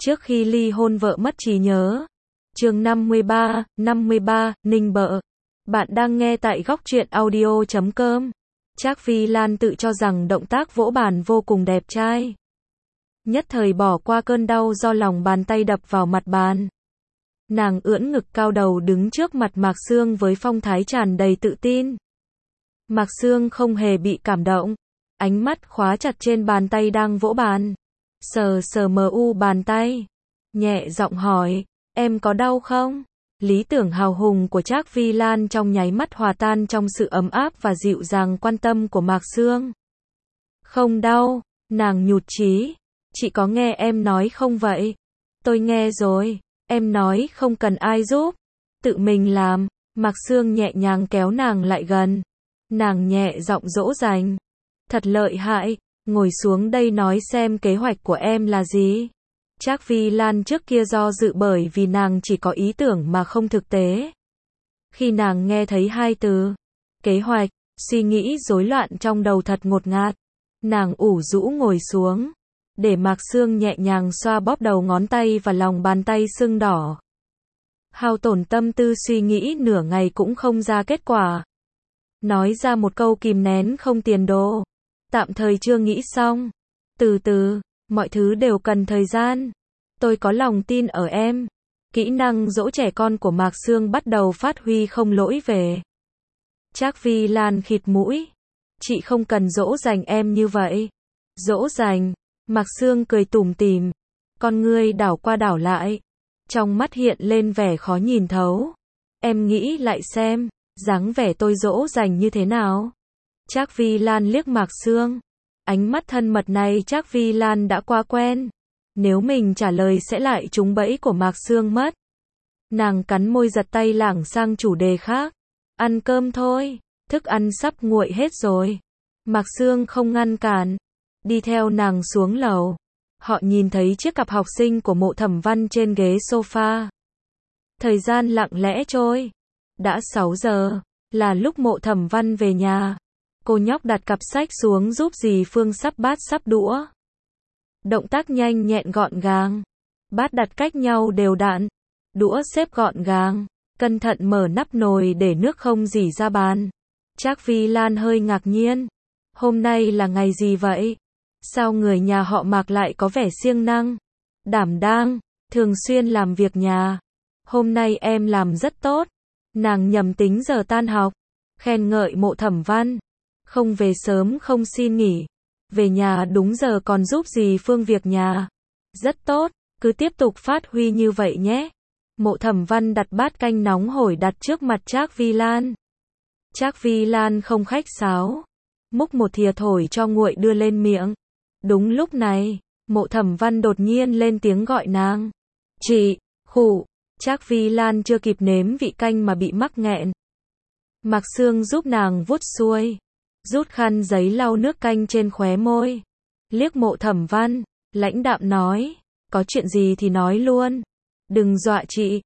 Trước khi ly hôn vợ mất trí nhớ. Chương 53, Ninh Bợ. Bạn đang nghe tại góc truyện audio.com. Trác Vi Lan tự cho rằng động tác vỗ bàn vô cùng đẹp trai. Nhất thời bỏ qua cơn đau do lòng bàn tay đập vào mặt bàn. Nàng ưỡn ngực cao đầu đứng trước mặt Mạc Sương với phong thái tràn đầy tự tin. Mạc Sương không hề bị cảm động, ánh mắt khóa chặt trên bàn tay đang vỗ bàn. Sờ sờ mờ u bàn tay, nhẹ giọng hỏi, em có đau không? Lý tưởng hào hùng của Trác Vi Lan trong nháy mắt hòa tan trong sự ấm áp và dịu dàng quan tâm của Mạc Sương. Không đau, nàng nhụt chí. Chị có nghe em nói không vậy? Tôi nghe rồi, em nói không cần ai giúp, tự mình làm. Mạc Sương nhẹ nhàng kéo nàng lại gần. Nàng nhẹ giọng dỗ dành. Thật lợi hại, ngồi xuống đây nói xem kế hoạch của em là gì. Trác Vi Lan trước kia do dự bởi vì nàng chỉ có ý tưởng mà không thực tế. Khi nàng nghe thấy hai từ kế hoạch, suy nghĩ rối loạn trong đầu thật ngột ngạt. Nàng ủ rũ ngồi xuống, để Mạc Sương nhẹ nhàng xoa bóp đầu ngón tay và lòng bàn tay sưng đỏ. Hao tổn tâm tư suy nghĩ nửa ngày cũng không ra kết quả. Nói ra một câu kìm nén không tiền đồ. Tạm thời chưa nghĩ xong. Từ từ, mọi thứ đều cần thời gian. Tôi có lòng tin ở em. Kỹ năng dỗ trẻ con của Mạc Sương bắt đầu phát huy không lỗi về. Trác Vi Lan khịt mũi. Chị không cần dỗ dành em như vậy. Dỗ dành. Mạc Sương cười tủm tỉm. Con ngươi đảo qua đảo lại. Trong mắt hiện lên vẻ khó nhìn thấu. Em nghĩ lại xem, dáng vẻ tôi dỗ dành như thế nào? Trác Vi Lan liếc Mạc Sương. Ánh mắt thân mật này Trác Vi Lan đã quá quen. Nếu mình trả lời sẽ lại trúng bẫy của Mạc Sương mất. Nàng cắn môi giật tay lảng sang chủ đề khác. Ăn cơm thôi, thức ăn sắp nguội hết rồi. Mạc Sương không ngăn cản. Đi theo nàng xuống lầu. Họ nhìn thấy chiếc cặp học sinh của Mộ Thẩm Văn trên ghế sofa. Thời gian lặng lẽ trôi. Đã 6 giờ, là lúc Mộ Thẩm Văn về nhà. Cô nhóc đặt cặp sách xuống giúp dì Phương sắp bát sắp đũa. Động tác nhanh nhẹn gọn gàng. Bát đặt cách nhau đều đặn. Đũa xếp gọn gàng. Cẩn thận mở nắp nồi để nước không rỉ ra bàn. Trác Vi Lan hơi ngạc nhiên. Hôm nay là ngày gì vậy? Sao người nhà họ Mạc lại có vẻ siêng năng, đảm đang, thường xuyên làm việc nhà? Hôm nay em làm rất tốt. Nàng nhầm tính giờ tan học, khen ngợi Mộ Thẩm Văn. Không về sớm không xin nghỉ. Về nhà đúng giờ còn giúp dì Phương việc nhà. Rất tốt, cứ tiếp tục phát huy như vậy nhé. Mộ Thẩm Văn đặt bát canh nóng hổi đặt trước mặt Trác Vi Lan. Trác Vi Lan không khách sáo. Múc một thìa thổi cho nguội đưa lên miệng. Đúng lúc này, Mộ Thẩm Văn đột nhiên lên tiếng gọi nàng. Chị, khụ. Trác Vi Lan chưa kịp nếm vị canh mà bị mắc nghẹn. Mạc Sương giúp nàng vuốt xuôi. Rút khăn giấy lau nước canh trên khóe môi. Liếc Mộ Thẩm Văn, lãnh đạm nói. Có chuyện gì thì nói luôn. Đừng dọa chị.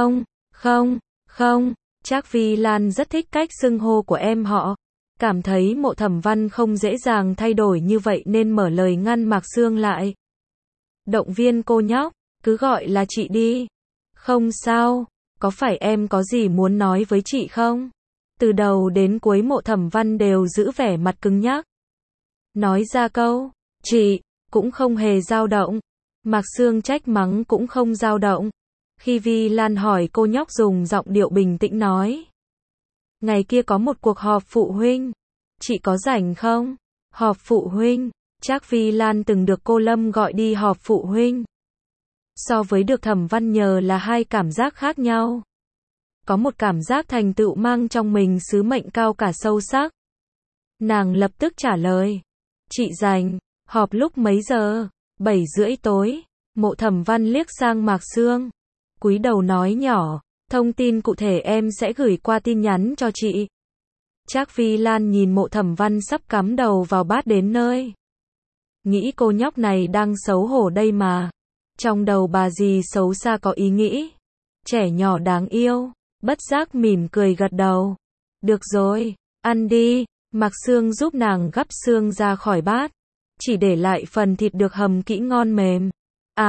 Không. Trác Vi Lan rất thích cách xưng hô của em họ. Cảm thấy Mộ Thẩm Văn không dễ dàng thay đổi như vậy nên mở lời ngăn Mạc Sương lại. Động viên cô nhóc, cứ gọi là chị đi. Không sao, có phải em có gì muốn nói với chị không? Từ đầu đến cuối Mộ Thẩm Văn đều giữ vẻ mặt cứng nhắc. Nói ra câu, chị, cũng không hề dao động. Mạc Sương trách mắng cũng không dao động. Khi Vi Lan hỏi cô nhóc dùng giọng điệu bình tĩnh nói. Ngày kia có một cuộc họp phụ huynh. Chị có rảnh không? Họp phụ huynh. Trác Vi Lan từng được cô Lâm gọi đi họp phụ huynh. So với được Thẩm Văn nhờ là hai cảm giác khác nhau. Có một cảm giác thành tựu mang trong mình sứ mệnh cao cả sâu sắc. Nàng lập tức trả lời. Chị rảnh. Họp lúc mấy giờ? 7:30 tối. Mộ Thẩm Văn liếc sang Mạc Sương. Cúi đầu nói nhỏ. Thông tin cụ thể em sẽ gửi qua tin nhắn cho chị. Trác Vi Lan nhìn Mộ Thẩm Văn sắp cắm đầu vào bát đến nơi. Nghĩ cô nhóc này đang xấu hổ đây mà. Trong đầu bà dì xấu xa có ý nghĩ. Trẻ nhỏ đáng yêu. Bất giác mỉm cười gật đầu. Được rồi, ăn đi. Mạc Sương giúp nàng gắp xương ra khỏi bát. Chỉ để lại phần thịt được hầm kỹ ngon mềm. À,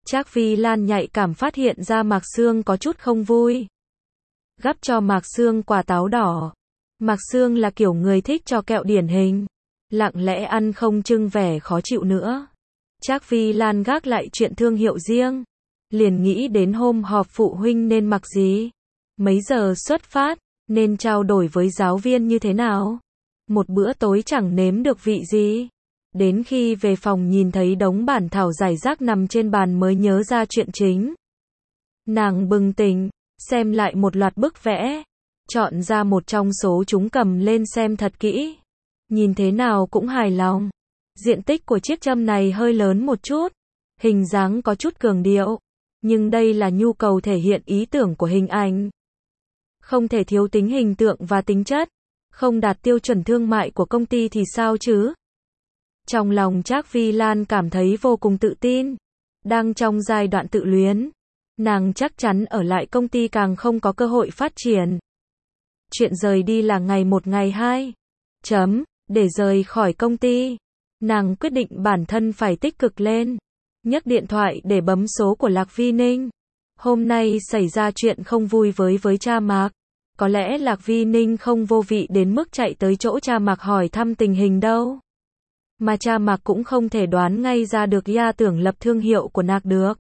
Trác Vi Lan nhạy cảm phát hiện ra Mạc Sương có chút không vui. Gắp cho Mạc Sương quả táo đỏ. Mạc Sương là kiểu người thích cho kẹo điển hình. Lặng lẽ ăn không trưng vẻ khó chịu nữa. Trác Vi Lan gác lại chuyện thương hiệu riêng. Liền nghĩ đến hôm họp phụ huynh nên mặc gì. Mấy giờ xuất phát, nên trao đổi với giáo viên như thế nào. Một bữa tối chẳng nếm được vị gì. Đến khi về phòng nhìn thấy đống bản thảo rải rác nằm trên bàn mới nhớ ra chuyện chính. Nàng bừng tỉnh, xem lại một loạt bức vẽ. Chọn ra một trong số chúng cầm lên xem thật kỹ. Nhìn thế nào cũng hài lòng. Diện tích của chiếc châm này hơi lớn một chút. Hình dáng có chút cường điệu. Nhưng đây là nhu cầu thể hiện ý tưởng của hình ảnh. Không thể thiếu tính hình tượng và tính chất. Không đạt tiêu chuẩn thương mại của công ty thì sao chứ? Trong lòng Trác Vi Lan cảm thấy vô cùng tự tin. Đang trong giai đoạn tự luyến. Nàng chắc chắn ở lại công ty càng không có cơ hội phát triển. Chuyện rời đi là ngày 1 ngày 2. Để rời khỏi công ty. Nàng quyết định bản thân phải tích cực lên. Nhấc điện thoại để bấm số của Lạc Vi Ninh. Hôm nay xảy ra chuyện không vui với cha Mạc. Có lẽ Lạc Vi Ninh không vô vị đến mức chạy tới chỗ cha Mạc hỏi thăm tình hình đâu. Mà cha Mạc cũng không thể đoán ngay ra được gia tưởng lập thương hiệu của nàng được.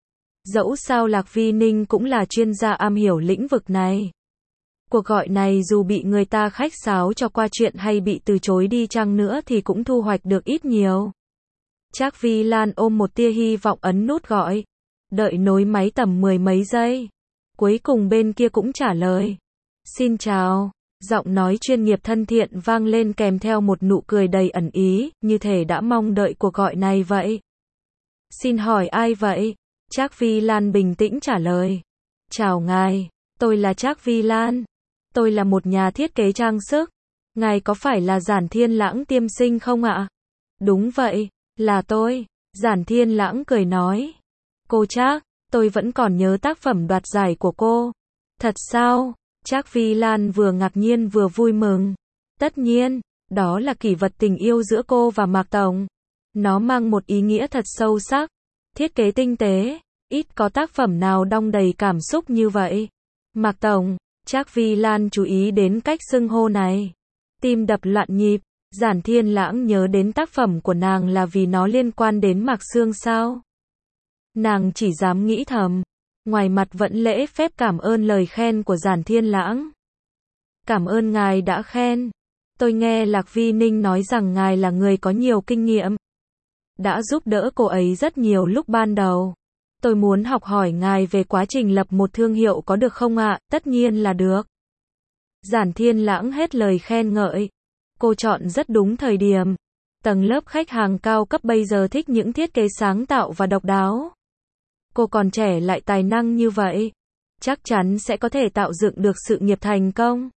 Dẫu sao Lạc Vi Ninh cũng là chuyên gia am hiểu lĩnh vực này. Cuộc gọi này dù bị người ta khách sáo cho qua chuyện hay bị từ chối đi chăng nữa thì cũng thu hoạch được ít nhiều. Trác Vi Lan ôm một tia hy vọng ấn nút gọi. Đợi nối máy tầm 10 mấy giây. Cuối cùng bên kia cũng trả lời. Xin chào. Giọng nói chuyên nghiệp thân thiện vang lên kèm theo một nụ cười đầy ẩn ý, như thể đã mong đợi cuộc gọi này vậy. Xin hỏi ai vậy? Trác Vi Lan bình tĩnh trả lời. Chào ngài, tôi là Trác Vi Lan. Tôi là một nhà thiết kế trang sức. Ngài có phải là Giản Thiên Lãng tiên sinh không ạ? Đúng vậy, là tôi. Giản Thiên Lãng cười nói. Cô Trác, tôi vẫn còn nhớ tác phẩm đoạt giải của cô. Thật sao? Trác Vi Lan vừa ngạc nhiên vừa vui mừng. Tất nhiên, đó là kỷ vật tình yêu giữa cô và Mạc Tổng. Nó mang một ý nghĩa thật sâu sắc. Thiết kế tinh tế, ít có tác phẩm nào đong đầy cảm xúc như vậy. Mạc Tổng, Trác Vi Lan chú ý đến cách xưng hô này. Tim đập loạn nhịp, Giản Thiên Lãng nhớ đến tác phẩm của nàng là vì nó liên quan đến Mạc Sương sao? Nàng chỉ dám nghĩ thầm. Ngoài mặt vẫn lễ phép cảm ơn lời khen của Giản Thiên Lãng. Cảm ơn ngài đã khen. Tôi nghe Lạc Vi Ninh nói rằng ngài là người có nhiều kinh nghiệm. Đã giúp đỡ cô ấy rất nhiều lúc ban đầu. Tôi muốn học hỏi ngài về quá trình lập một thương hiệu có được không ạ? Tất nhiên là được. Giản Thiên Lãng hết lời khen ngợi. Cô chọn rất đúng thời điểm. Tầng lớp khách hàng cao cấp bây giờ thích những thiết kế sáng tạo và độc đáo. Cô còn trẻ lại tài năng như vậy. Chắc chắn sẽ có thể tạo dựng được sự nghiệp thành công.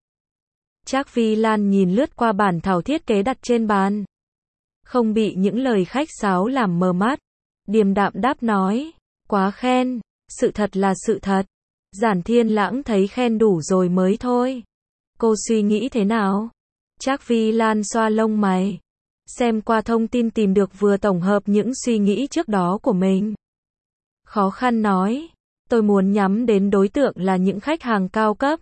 Trác Vi Lan nhìn lướt qua bản thảo thiết kế đặt trên bàn. Không bị những lời khách sáo làm mờ mắt. Điềm đạm đáp nói. Quá khen. Sự thật là sự thật. Giản Thiên Lãng thấy khen đủ rồi mới thôi. Cô suy nghĩ thế nào? Trác Vi Lan xoa lông mày. Xem qua thông tin tìm được vừa tổng hợp những suy nghĩ trước đó của mình. Khó khăn nói. Tôi muốn nhắm đến đối tượng là những khách hàng cao cấp.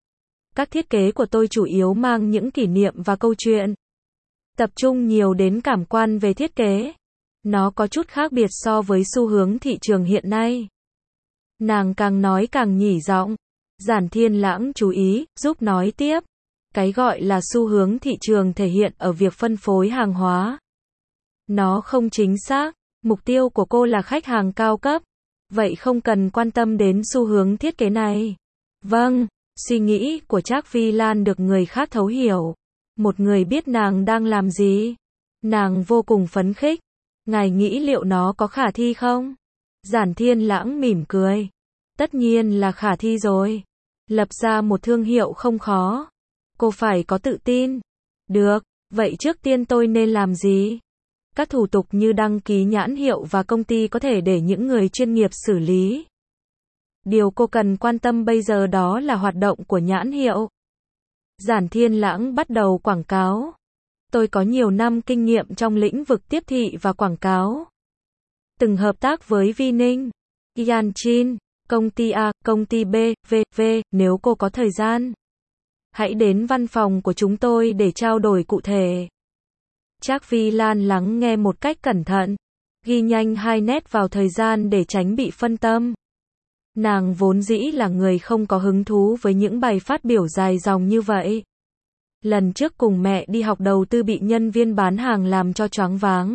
Các thiết kế của tôi chủ yếu mang những kỷ niệm và câu chuyện. Tập trung nhiều đến cảm quan về thiết kế. Nó có chút khác biệt so với xu hướng thị trường hiện nay. Nàng càng nói càng nhỉ giọng. Giản Thiên Lãng chú ý, giúp nói tiếp. Cái gọi là xu hướng thị trường thể hiện ở việc phân phối hàng hóa. Nó không chính xác. Mục tiêu của cô là khách hàng cao cấp. Vậy không cần quan tâm đến xu hướng thiết kế này. Vâng, suy nghĩ của Trác Vi Lan được người khác thấu hiểu. Một người biết nàng đang làm gì. Nàng vô cùng phấn khích. Ngài nghĩ liệu nó có khả thi không? Giản Thiên Lãng mỉm cười. Tất nhiên là khả thi rồi. Lập ra một thương hiệu không khó. Cô phải có tự tin. Được, vậy trước tiên tôi nên làm gì? Các thủ tục như đăng ký nhãn hiệu và công ty có thể để những người chuyên nghiệp xử lý. Điều cô cần quan tâm bây giờ đó là hoạt động của nhãn hiệu. Giản Thiên Lãng bắt đầu quảng cáo. Tôi có nhiều năm kinh nghiệm trong lĩnh vực tiếp thị và quảng cáo. Từng hợp tác với Vi Ninh. Yanchin, công ty A, công ty B, v.v. Nếu cô có thời gian, hãy đến văn phòng của chúng tôi để trao đổi cụ thể. Trác Phi Lan lắng nghe một cách cẩn thận, ghi nhanh hai nét vào thời gian để tránh bị phân tâm. Nàng vốn dĩ là người không có hứng thú với những bài phát biểu dài dòng như vậy. Lần trước cùng mẹ đi học đầu tư bị nhân viên bán hàng làm cho choáng váng.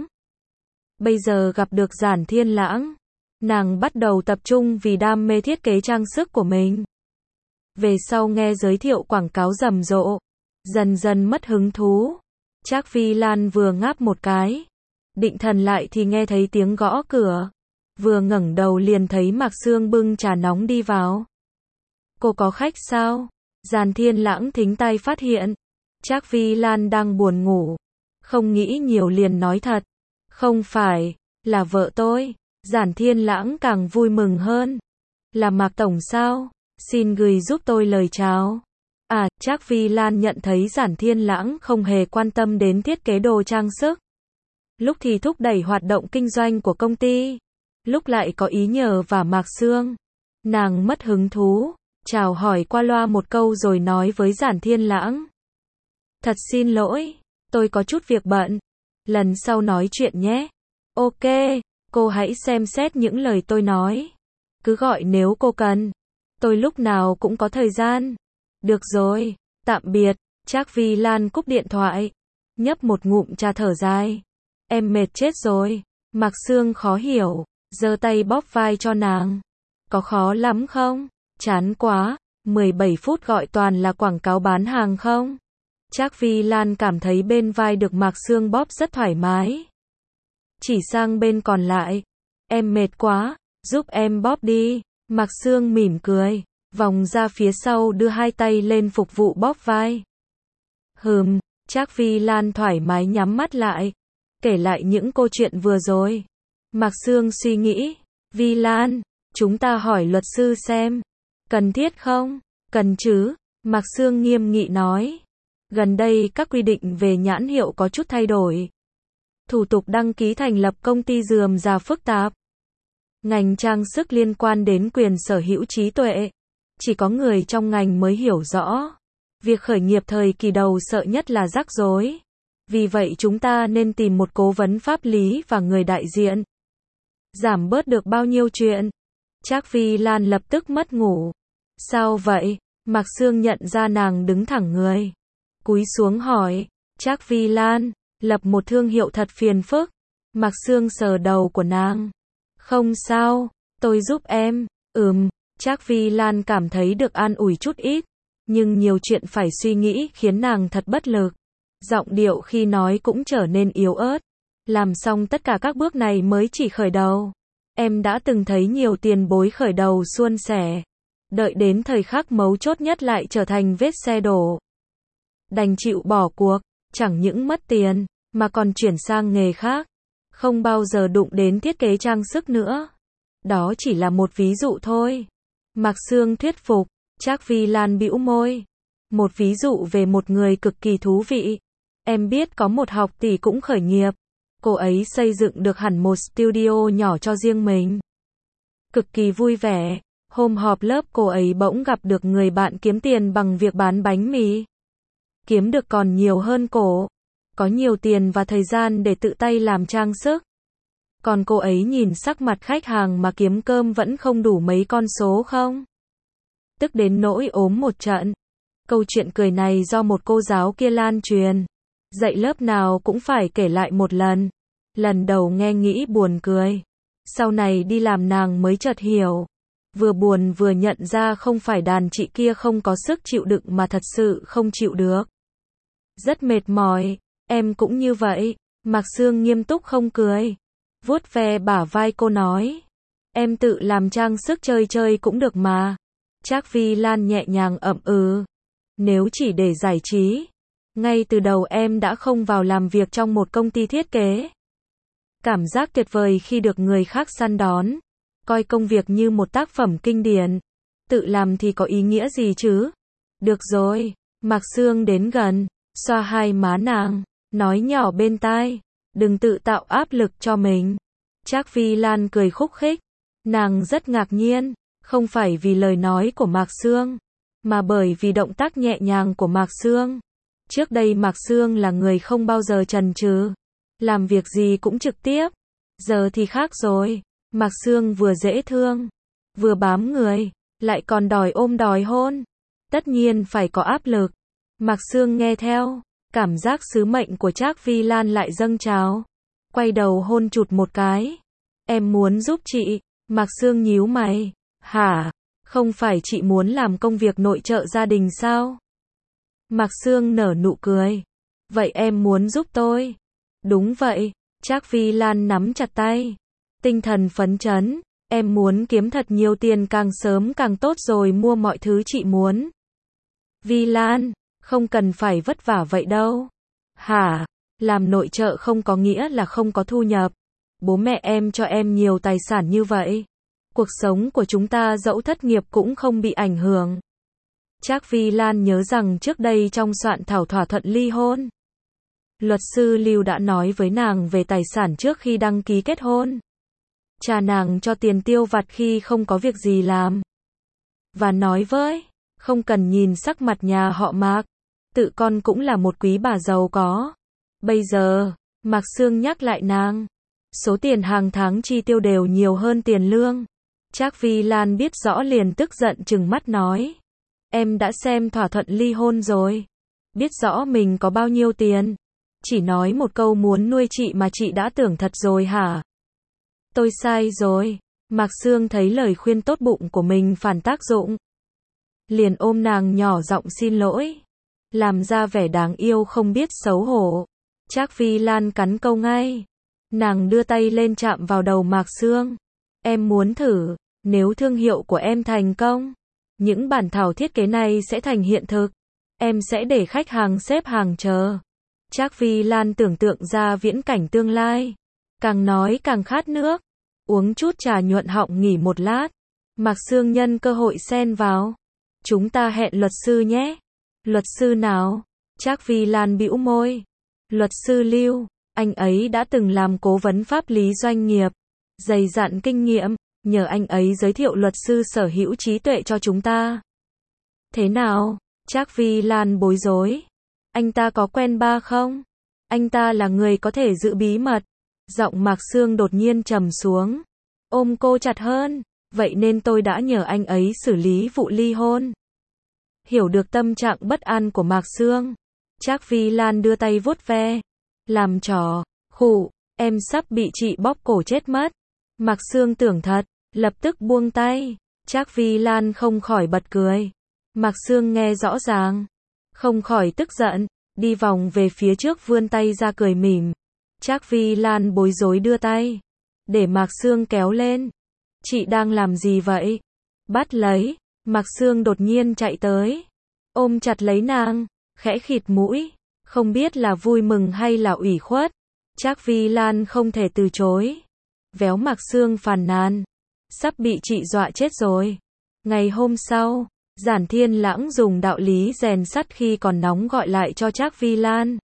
Bây giờ gặp được Giản Thiên Lãng, nàng bắt đầu tập trung vì đam mê thiết kế trang sức của mình. Về sau nghe giới thiệu quảng cáo rầm rộ, dần dần mất hứng thú. Trác Phi Lan vừa ngáp một cái, định thần lại thì nghe thấy tiếng gõ cửa. Vừa ngẩng đầu liền thấy Mạc Sương bưng trà nóng đi vào. Cô có khách sao? Giản Thiên Lãng thính tai phát hiện Trác Phi Lan đang buồn ngủ, không nghĩ nhiều liền nói thật. Không phải, là vợ tôi. Giản Thiên Lãng càng vui mừng hơn. Là Mạc Tổng sao? Xin gửi giúp tôi lời chào. À, Trác Phi Lan nhận thấy Giản Thiên Lãng không hề quan tâm đến thiết kế đồ trang sức. Lúc thì thúc đẩy hoạt động kinh doanh của công ty, lúc lại có ý nhờ vả Mạc Sương. Nàng mất hứng thú, chào hỏi qua loa một câu rồi nói với Giản Thiên Lãng. Thật xin lỗi, tôi có chút việc bận. Lần sau nói chuyện nhé. Ok, cô hãy xem xét những lời tôi nói. Cứ gọi nếu cô cần. Tôi lúc nào cũng có thời gian. Được rồi, tạm biệt. Trác Phi Lan cúp điện thoại, nhấp một ngụm trà thở dài. Em mệt chết rồi. Mạc Sương khó hiểu, giơ tay bóp vai cho nàng. Có khó lắm không? Chán quá, 17 phút gọi toàn là quảng cáo bán hàng không? Trác Phi Lan cảm thấy bên vai được Mạc Sương bóp rất thoải mái. Chỉ sang bên còn lại. Em mệt quá, giúp em bóp đi. Mạc Sương mỉm cười, vòng ra phía sau đưa hai tay lên phục vụ bóp vai. Trác Phi Lan thoải mái nhắm mắt lại, kể lại những câu chuyện vừa rồi. Mạc Sương suy nghĩ, Vi Lan, chúng ta hỏi luật sư xem. Cần thiết không? Cần chứ, Mạc Sương nghiêm nghị nói. Gần đây các quy định về nhãn hiệu có chút thay đổi. Thủ tục đăng ký thành lập công ty rườm rà phức tạp. Ngành trang sức liên quan đến quyền sở hữu trí tuệ. Chỉ có người trong ngành mới hiểu rõ. Việc khởi nghiệp thời kỳ đầu sợ nhất là rắc rối. Vì vậy chúng ta nên tìm một cố vấn pháp lý và người đại diện. Giảm bớt được bao nhiêu chuyện. Trác Phi Lan lập tức mất ngủ. Sao vậy? Mạc Sương nhận ra nàng đứng thẳng người, cúi xuống hỏi. Trác Phi Lan, lập một thương hiệu thật phiền phức. Mạc Sương sờ đầu của nàng. Không sao, tôi giúp em. Trác Phi Lan cảm thấy được an ủi chút ít, nhưng nhiều chuyện phải suy nghĩ khiến nàng thật bất lực. Giọng điệu khi nói cũng trở nên yếu ớt. Làm xong tất cả các bước này mới chỉ khởi đầu. Em đã từng thấy nhiều tiền bối khởi đầu suôn sẻ, đợi đến thời khắc mấu chốt nhất lại trở thành vết xe đổ. Đành chịu bỏ cuộc, chẳng những mất tiền, mà còn chuyển sang nghề khác. Không bao giờ đụng đến thiết kế trang sức nữa. Đó chỉ là một ví dụ thôi. Mạc Sương thuyết phục. Trác Phi Lan bĩu môi. Một ví dụ về một người cực kỳ thú vị. Em biết có một học tỷ cũng khởi nghiệp. Cô ấy xây dựng được hẳn một studio nhỏ cho riêng mình. Cực kỳ vui vẻ. Hôm họp lớp cô ấy bỗng gặp được người bạn kiếm tiền bằng việc bán bánh mì. Kiếm được còn nhiều hơn cổ. Có nhiều tiền và thời gian để tự tay làm trang sức. Còn cô ấy nhìn sắc mặt khách hàng mà kiếm cơm vẫn không đủ mấy con số không? Tức đến nỗi ốm một trận. Câu chuyện cười này do một cô giáo kia lan truyền. Dạy lớp nào cũng phải kể lại một lần. Lần đầu nghe nghĩ buồn cười. Sau này đi làm nàng mới chợt hiểu. Vừa buồn vừa nhận ra không phải đàn chị kia không có sức chịu đựng mà thật sự không chịu được. Rất mệt mỏi, em cũng như vậy. Mạc Sương nghiêm túc không cười. Vuốt ve bả vai cô nói. Em tự làm trang sức chơi chơi cũng được mà. Trác Phi Lan nhẹ nhàng ậm ừ. Nếu chỉ để giải trí, ngay từ đầu em đã không vào làm việc trong một công ty thiết kế. Cảm giác tuyệt vời khi được người khác săn đón. Coi công việc như một tác phẩm kinh điển. Tự làm thì có ý nghĩa gì chứ? Được rồi. Mạc Sương đến gần, xoa hai má nàng, nói nhỏ bên tai. Đừng tự tạo áp lực cho mình. Trác Phi Lan cười khúc khích. Nàng rất ngạc nhiên, không phải vì lời nói của Mạc Sương, mà bởi vì động tác nhẹ nhàng của Mạc Sương. Trước đây Mạc Sương là người không bao giờ chần chừ, làm việc gì cũng trực tiếp. Giờ thì khác rồi, Mạc Sương vừa dễ thương, vừa bám người, lại còn đòi ôm đòi hôn. Tất nhiên phải có áp lực. Mạc Sương nghe theo, cảm giác sứ mệnh của Trác Vi Lan lại dâng trào. Quay đầu hôn chụt một cái. Em muốn giúp chị. Mạc Sương nhíu mày. Hả? Không phải chị muốn làm công việc nội trợ gia đình sao? Mạc Sương nở nụ cười. Vậy em muốn giúp tôi? Đúng vậy. Trác Vi Lan nắm chặt tay. Tinh thần phấn chấn. Em muốn kiếm thật nhiều tiền càng sớm càng tốt rồi mua mọi thứ chị muốn. Vi Lan, không cần phải vất vả vậy đâu. Hả? Làm nội trợ không có nghĩa là không có thu nhập. Bố mẹ em cho em nhiều tài sản như vậy. Cuộc sống của chúng ta dẫu thất nghiệp cũng không bị ảnh hưởng. Trác Vi Lan nhớ rằng trước đây trong soạn thảo thỏa thuận ly hôn, luật sư Lưu đã nói với nàng về tài sản trước khi đăng ký kết hôn. Cha nàng cho tiền tiêu vặt khi không có việc gì làm. Và nói với, không cần nhìn sắc mặt nhà họ Mạc, tự con cũng là một quý bà giàu có. Bây giờ, Mạc Sương nhắc lại nàng, số tiền hàng tháng chi tiêu đều nhiều hơn tiền lương. Trác Vi Lan biết rõ liền tức giận trừng mắt nói, em đã xem thỏa thuận ly hôn rồi, biết rõ mình có bao nhiêu tiền, chỉ nói một câu muốn nuôi chị mà chị đã tưởng thật rồi hả? Tôi sai rồi. Mạc Sương thấy lời khuyên tốt bụng của mình phản tác dụng, liền ôm nàng nhỏ giọng xin lỗi, làm ra vẻ đáng yêu không biết xấu hổ. Trác Vi Lan cắn câu ngay. Nàng đưa tay lên chạm vào đầu Mạc Sương. Em muốn thử, nếu thương hiệu của em thành công, những bản thảo thiết kế này sẽ thành hiện thực. Em sẽ để khách hàng xếp hàng chờ. Trác Vi Lan tưởng tượng ra viễn cảnh tương lai. Càng nói càng khát nước. Uống chút trà nhuận họng nghỉ một lát. Mạc Sương nhân cơ hội xen vào. Chúng ta hẹn luật sư nhé. Luật sư nào? Trác Vi Lan bĩu môi. Luật sư Lưu, anh ấy đã từng làm cố vấn pháp lý doanh nghiệp, dày dặn kinh nghiệm, nhờ anh ấy giới thiệu luật sư sở hữu trí tuệ cho chúng ta. Thế nào? Trác Vi Lan bối rối. Anh ta có quen ba không? Anh ta là người có thể giữ bí mật. Giọng Mạc Sương đột nhiên trầm xuống, ôm cô chặt hơn. Vậy nên tôi đã nhờ anh ấy xử lý vụ ly hôn. Hiểu được tâm trạng bất an của Mạc Sương, Trác Vi Lan đưa tay vuốt ve, làm trò, khụ, em sắp bị chị bóp cổ chết mất. Mạc Sương tưởng thật, lập tức buông tay. Trác Vi Lan không khỏi bật cười. Mạc Sương nghe rõ ràng, không khỏi tức giận, đi vòng về phía trước vươn tay ra cười mỉm. Trác Vi Lan bối rối đưa tay, để Mạc Sương kéo lên. Chị đang làm gì vậy? Bắt lấy. Mạc Sương đột nhiên chạy tới, ôm chặt lấy nàng, khẽ khịt mũi, không biết là vui mừng hay là ủy khuất. Trác Vi Lan không thể từ chối. Véo Mạc Sương phàn nàn, sắp bị chị dọa chết rồi. Ngày hôm sau, Giản Thiên Lãng dùng đạo lý rèn sắt khi còn nóng gọi lại cho Trác Vi Lan.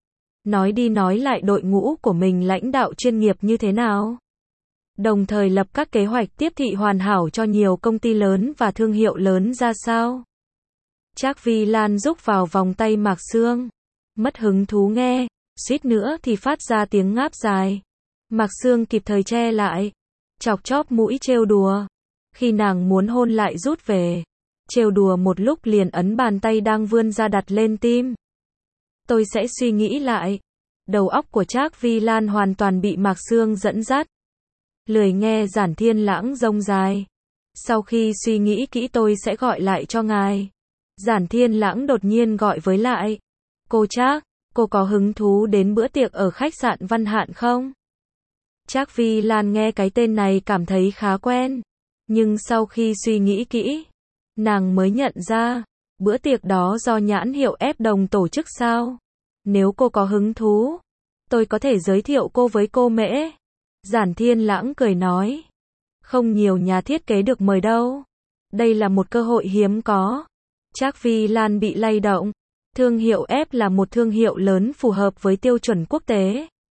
Nói đi nói lại đội ngũ của mình lãnh đạo chuyên nghiệp như thế nào. Đồng thời lập các kế hoạch tiếp thị hoàn hảo cho nhiều công ty lớn và thương hiệu lớn ra sao. Trác Vi Lan rúc vào vòng tay Mạc Sương, mất hứng thú nghe, suýt nữa thì phát ra tiếng ngáp dài. Mạc Sương kịp thời che lại, chọc chóp mũi trêu đùa. Khi nàng muốn hôn lại rút về, trêu đùa một lúc liền ấn bàn tay đang vươn ra đặt lên tim. Tôi sẽ suy nghĩ lại. Đầu óc của Trác Vi Lan hoàn toàn bị Mạc Sương dẫn dắt. Lười nghe Giản Thiên Lãng rông dài. Sau khi suy nghĩ kỹ tôi sẽ gọi lại cho ngài. Giản Thiên Lãng đột nhiên gọi với lại. Cô Trác, cô có hứng thú đến bữa tiệc ở khách sạn Văn Hạn không? Trác Vi Lan nghe cái tên này cảm thấy khá quen. Nhưng sau khi suy nghĩ kỹ, nàng mới nhận ra, bữa tiệc đó do nhãn hiệu Ép Đồng tổ chức sao? Nếu cô có hứng thú, tôi có thể giới thiệu cô với cô Mễ. Giản Thiên Lãng cười nói. Không nhiều nhà thiết kế được mời đâu. Đây là một cơ hội hiếm có. Trác Vi Lan bị lay động. Thương hiệu F là một thương hiệu lớn phù hợp với tiêu chuẩn quốc tế.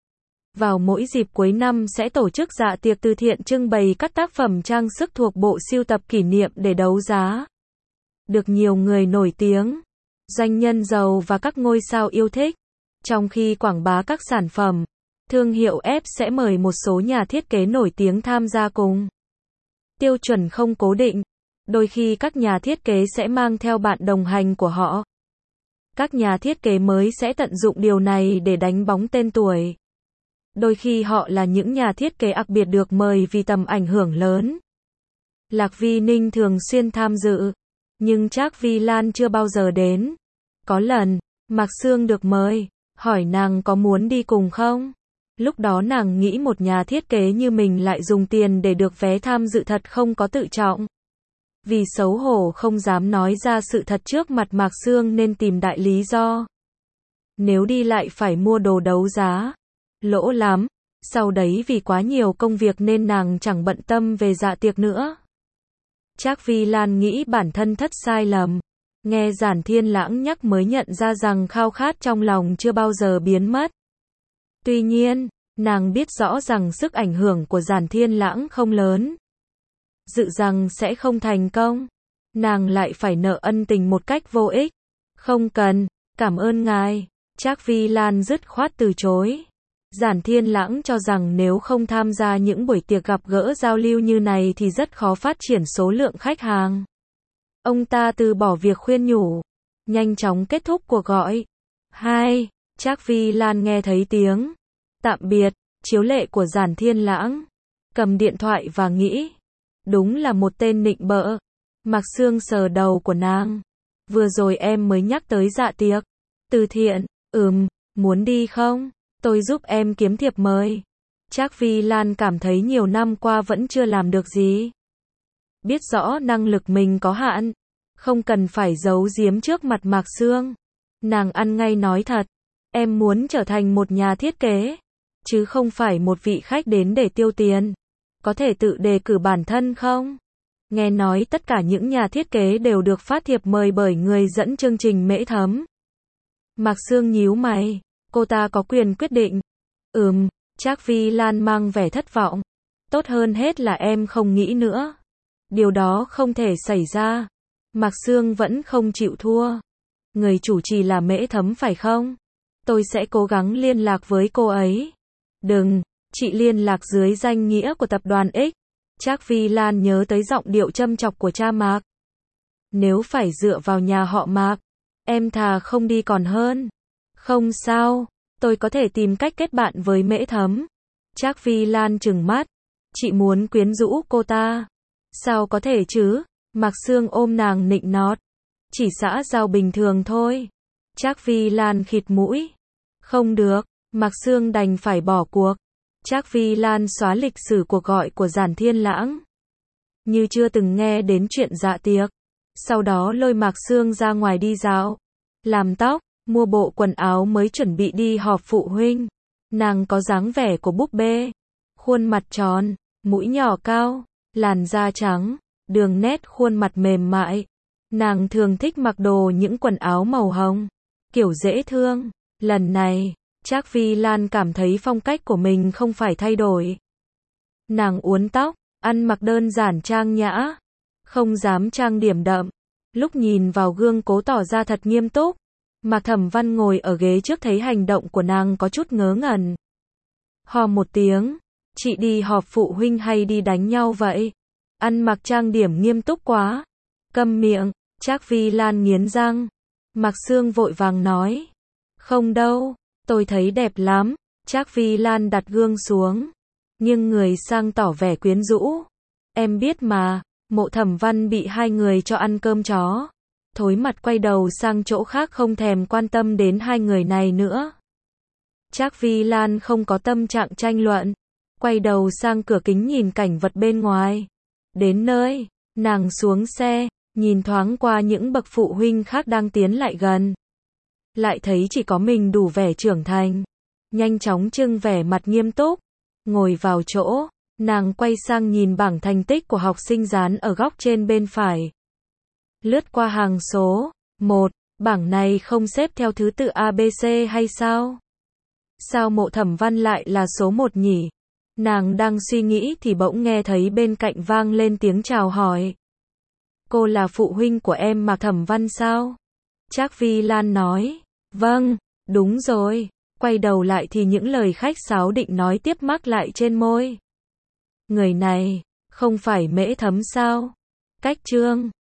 Vào mỗi dịp cuối năm sẽ tổ chức dạ tiệc từ thiện trưng bày các tác phẩm trang sức thuộc bộ sưu tập kỷ niệm để đấu giá. Được nhiều người nổi tiếng, doanh nhân giàu và các ngôi sao yêu thích. Trong khi quảng bá các sản phẩm, thương hiệu F sẽ mời một số nhà thiết kế nổi tiếng tham gia cùng. Tiêu chuẩn không cố định. Đôi khi các nhà thiết kế sẽ mang theo bạn đồng hành của họ. Các nhà thiết kế mới sẽ tận dụng điều này để đánh bóng tên tuổi. Đôi khi họ là những nhà thiết kế đặc biệt được mời vì tầm ảnh hưởng lớn. Lạc Vi Ninh thường xuyên tham dự, nhưng Trác Vi Lan chưa bao giờ đến. Có lần, Mạc Sương được mời, hỏi nàng có muốn đi cùng không? Lúc đó nàng nghĩ một nhà thiết kế như mình lại dùng tiền để được vé tham dự thật không có tự trọng. Vì xấu hổ không dám nói ra sự thật trước mặt Mạc Sương nên tìm đại lý do. Nếu đi lại phải mua đồ đấu giá. Lỗ lắm. Sau đấy vì quá nhiều công việc nên nàng chẳng bận tâm về dạ tiệc nữa. Trác Vi Lan nghĩ bản thân thất sai lầm. Nghe Giản Thiên Lãng nhắc mới nhận ra rằng khao khát trong lòng chưa bao giờ biến mất. Tuy nhiên, nàng biết rõ rằng sức ảnh hưởng của Giản Thiên Lãng không lớn. Dự rằng sẽ không thành công. Nàng lại phải nợ ân tình một cách vô ích. Không cần, cảm ơn ngài. Trác Vi Lan dứt khoát từ chối. Giản Thiên Lãng cho rằng nếu không tham gia những buổi tiệc gặp gỡ giao lưu như này thì rất khó phát triển số lượng khách hàng. Ông ta từ bỏ việc khuyên nhủ, nhanh chóng kết thúc cuộc gọi. Trác Vi Lan nghe thấy tiếng tạm biệt, chiếu lệ của Giản Thiên Lãng. Cầm điện thoại và nghĩ, đúng là một tên nịnh bợ. Mạc Sương sờ đầu của nàng. Vừa rồi em mới nhắc tới dạ tiệc từ thiện, muốn đi không? Tôi giúp em kiếm thiệp mời. Trác Vi Lan cảm thấy nhiều năm qua vẫn chưa làm được gì. Biết rõ năng lực mình có hạn, không cần phải giấu giếm trước mặt Mạc Sương. Nàng ăn ngay nói thật, em muốn trở thành một nhà thiết kế, chứ không phải một vị khách đến để tiêu tiền. Có thể tự đề cử bản thân không? Nghe nói tất cả những nhà thiết kế đều được phát thiệp mời bởi người dẫn chương trình Mễ Thấm. Mạc Sương nhíu mày, cô ta có quyền quyết định. Trác Vi Lan mang vẻ thất vọng. Tốt hơn hết là em không nghĩ nữa. Điều đó không thể xảy ra. Mạc Sương vẫn không chịu thua. Người chủ trì là Mễ Thấm phải không? Tôi sẽ cố gắng liên lạc với cô ấy. Đừng, chị liên lạc dưới danh nghĩa của tập đoàn X. Trác Vi Lan nhớ tới giọng điệu châm chọc của cha Mạc. Nếu phải dựa vào nhà họ Mạc, em thà không đi còn hơn. Không sao, tôi có thể tìm cách kết bạn với Mễ Thấm. Trác Vi Lan trừng mắt. Chị muốn quyến rũ cô ta. Sao có thể chứ? Mạc Sương ôm nàng nịnh nọt. Chỉ xã giao bình thường thôi. Trác Vi Lan khịt mũi. Không được, Mạc Sương đành phải bỏ cuộc. Trác Vi Lan xóa lịch sử cuộc gọi của Giản Thiên Lãng. Như chưa từng nghe đến chuyện dạ tiệc. Sau đó lôi Mạc Sương ra ngoài đi dạo, làm tóc, mua bộ quần áo mới chuẩn bị đi họp phụ huynh. Nàng có dáng vẻ của búp bê. Khuôn mặt tròn, mũi nhỏ cao, làn da trắng, đường nét khuôn mặt mềm mại. Nàng thường thích mặc đồ những quần áo màu hồng, kiểu dễ thương. Lần này, Trác Vi Lan cảm thấy phong cách của mình không phải thay đổi. Nàng uốn tóc, ăn mặc đơn giản trang nhã, không dám trang điểm đậm. Lúc nhìn vào gương cố tỏ ra thật nghiêm túc. Mạc Thẩm Văn ngồi ở ghế trước thấy hành động của nàng có chút ngớ ngẩn. Hò một tiếng, chị đi họp phụ huynh hay đi đánh nhau vậy? Ăn mặc trang điểm nghiêm túc quá. Câm miệng, Trác Vi Lan nghiến răng. Mạc Sương vội vàng nói. Không đâu, tôi thấy đẹp lắm. Trác Vi Lan đặt gương xuống, nhưng người sang tỏ vẻ quyến rũ. Em biết mà, Mộ Thẩm Văn bị hai người cho ăn cơm chó. Thối mặt quay đầu sang chỗ khác không thèm quan tâm đến hai người này nữa. Trác Vi Lan không có tâm trạng tranh luận. Quay đầu sang cửa kính nhìn cảnh vật bên ngoài. Đến nơi, nàng xuống xe, nhìn thoáng qua những bậc phụ huynh khác đang tiến lại gần. Lại thấy chỉ có mình đủ vẻ trưởng thành. Nhanh chóng trưng vẻ mặt nghiêm túc. Ngồi vào chỗ, nàng quay sang nhìn bảng thành tích của học sinh dán ở góc trên bên phải. Lướt qua hàng số 1, bảng này không xếp theo thứ tự ABC hay sao? Sao Mộ Thẩm Văn lại là số 1 nhỉ? Nàng đang suy nghĩ thì bỗng nghe thấy bên cạnh vang lên tiếng chào hỏi. Cô là phụ huynh của em Mạc Thẩm Văn sao? Trác Vi Lan nói. Vâng, đúng rồi. Quay đầu lại thì những lời khách sáo định nói tiếp mắc lại trên môi. Người này, không phải Mễ Thấm sao? Cách Trương.